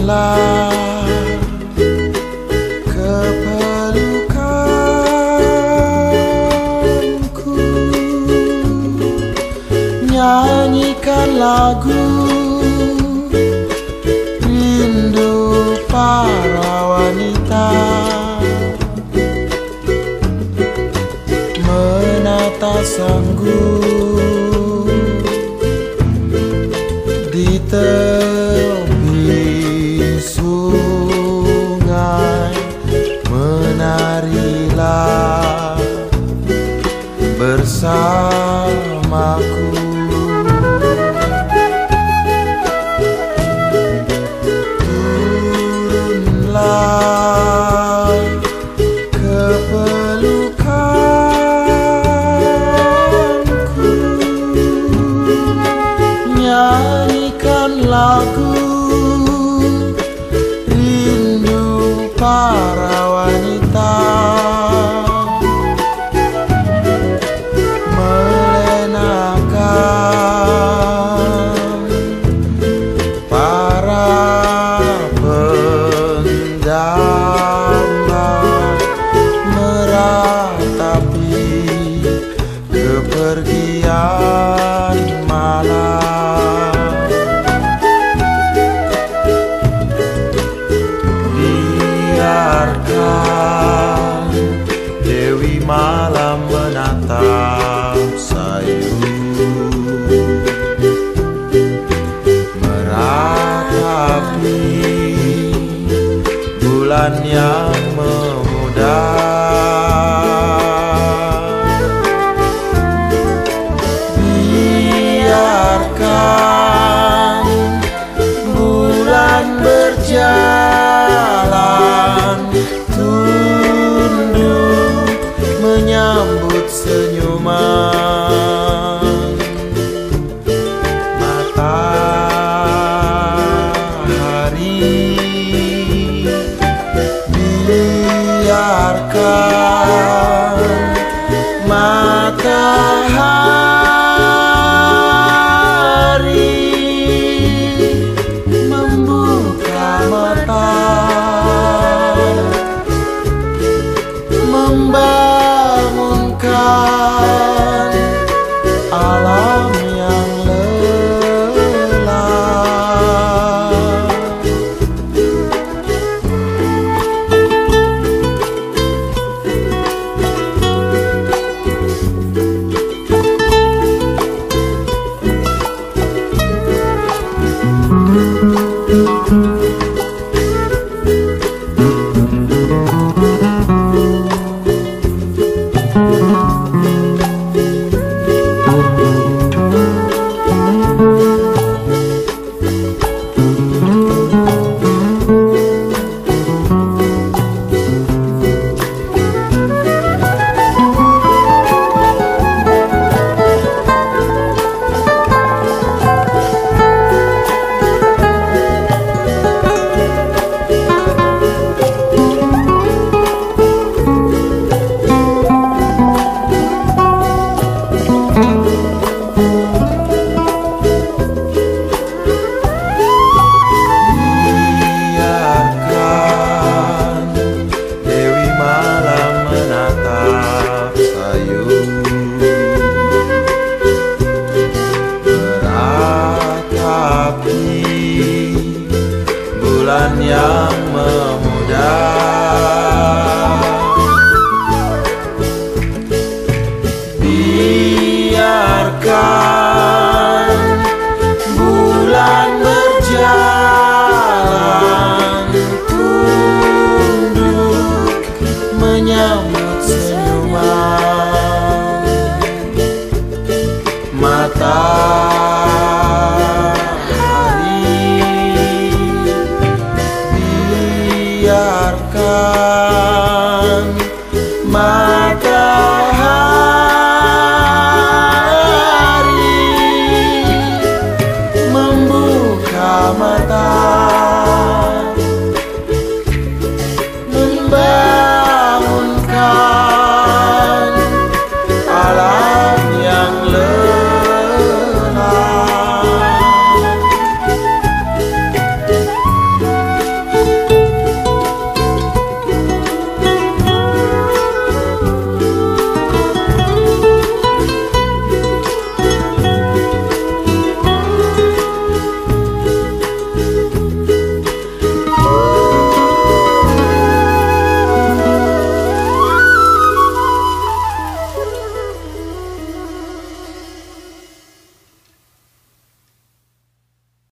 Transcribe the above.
Mendekatilah kepelukanku, nyanyikan lagu rindu para wanita, menata sanggup di tepi sungai. Menarilah bersamaku, turunlah ke pelukanku, nyanyikan lagu rindu para wanita, melenakan para pendamba, meratapi kepergian malam. Biarkan Dewi Malam menatap sayu, meratapi bulan yang memudar. Biarkan bulan berjalan, tunduk menyambut senyuman matahari. Biarkan matahari membuka mata, membangunkan alam yang lelah. Bulan yang memudar, biarkan bulan berjalan, tunduk menyambut senyuman matahari. Biarkan